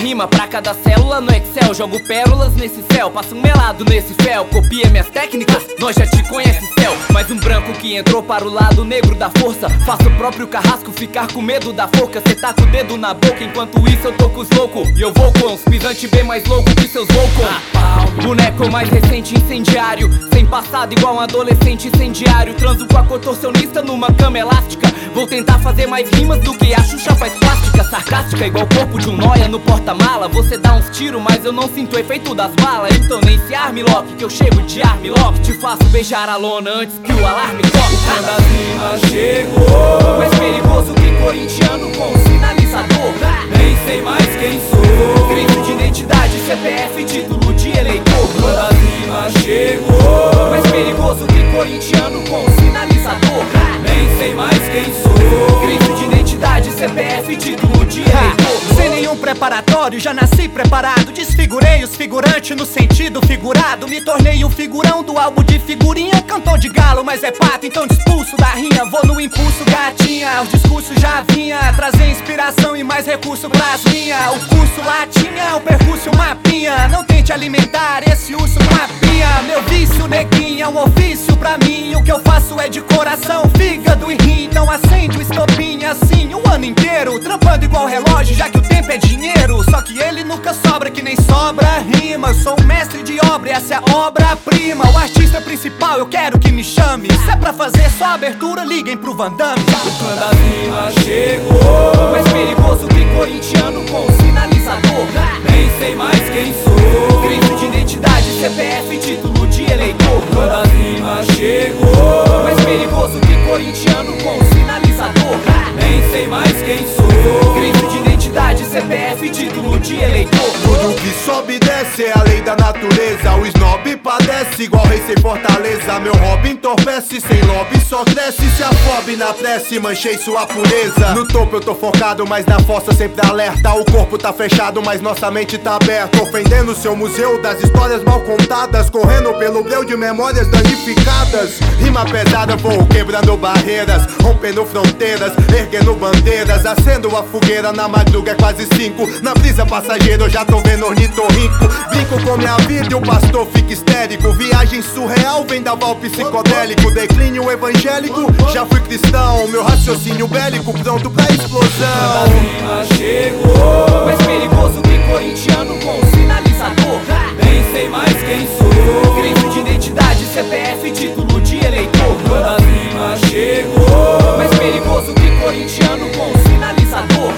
rima pra cada célula no Excel. Jogo pérolas nesse céu, passo um melado nesse fel. Copia minhas técnicas, nós já te conhece, céu. Mais um branco que entrou para o lado negro da força. Faço o próprio carrasco ficar com medo da forca. Cê tá com o dedo na boca, enquanto isso eu tô com os loucos. E eu vou com os pisantes bem mais louco que seus loucos. Boneco mais recente, incendiário, sem passado igual um adolescente incendiário. Transo com a contorcionista numa cama elástica. Vou tentar fazer mais rimas do que a Xuxa faz plástica. Sarcástica igual o corpo de um nóia no porta-mala. Você dá uns tiros, mas eu não sinto o efeito das balas. Então nem se armlock, que eu chego de armlock. Te faço beijar a lona antes que o alarme toque. Quando a rima chegou, mais perigoso que corintiano com sinalizador. nem sei mais quem sou. Grito de identidade, CPF, título de eleitor. Quando a rima chegou, mais perigoso que corintiano com sinalizador. nem sei mais quem sou. Grito de identidade, CPF, título de eleitor. Sem nenhum preparatório, já nasci preparado. Desfigurei os figurantes no sentido figurado. Me tornei um figurão do álbum de figurinha. Cantor de galo, mas é pato, então expulso da rinha. Vou no impulso, gatinha, os discursos já vinha trazer inspiração e mais recurso pras minhas. O curso lá tinha, o percurso mapinha. Não tente alimentar esse urso com a pinha. Meu vício, neguinha, é um ofício pra mim. O que eu faço é de coração, fígado e rim. Então acende o estopinha assim o ano inteiro, trampando igual relógio, já que o tempo é dinheiro. Só que ele nunca sobra, que nem sobra rima. Eu sou um mestre de obra e essa é a obra-prima. O artista principal, eu quero que me chame. Se é pra fazer só abertura, liguem pro Van Damme. Quando a rima chegou, mais perigoso que corintiano com sinalizador. nem sei mais quem sou. Grito de identidade, CPF, título de eleitor. Quando a rima chegou, mais perigoso que corintiano com sinalizador. nem sei mais quem sou. Grito de identidade, CPF, título de eleitor. Tudo que sobe e desce é a lei da natureza. O snob padece igual rei sem fortaleza. Meu hobby entorpece, sem lobby só cresce. Se afobe na prece, manchei sua pureza. No topo eu tô focado, mas na fossa sempre alerta. O corpo tá fechado, mas nossa mente tá aberta. Ofendendo seu museu das histórias mal contadas. Correndo pelo breu de memórias danificadas. Rima pesada, vou quebrando barreiras, rompendo fronteiras, erguendo bandeiras. Acendo a fogueira, na madruga é quase 5. Na brisa passageira eu já tô vendo ornitorrinco. Brinco com minha vida e o pastor fica histérico. Viagem surreal, vendaval psicodélico. Declínio evangélico, já fui cristão. Meu raciocínio bélico pronto pra explosão. rima chegou, mais perigoso que corintiano com sinalizador. nem sei mais quem sou. Grito de identidade, CPF, título de eleitor. Quando a rima chegou, mais perigoso que corintiano com sinalizador.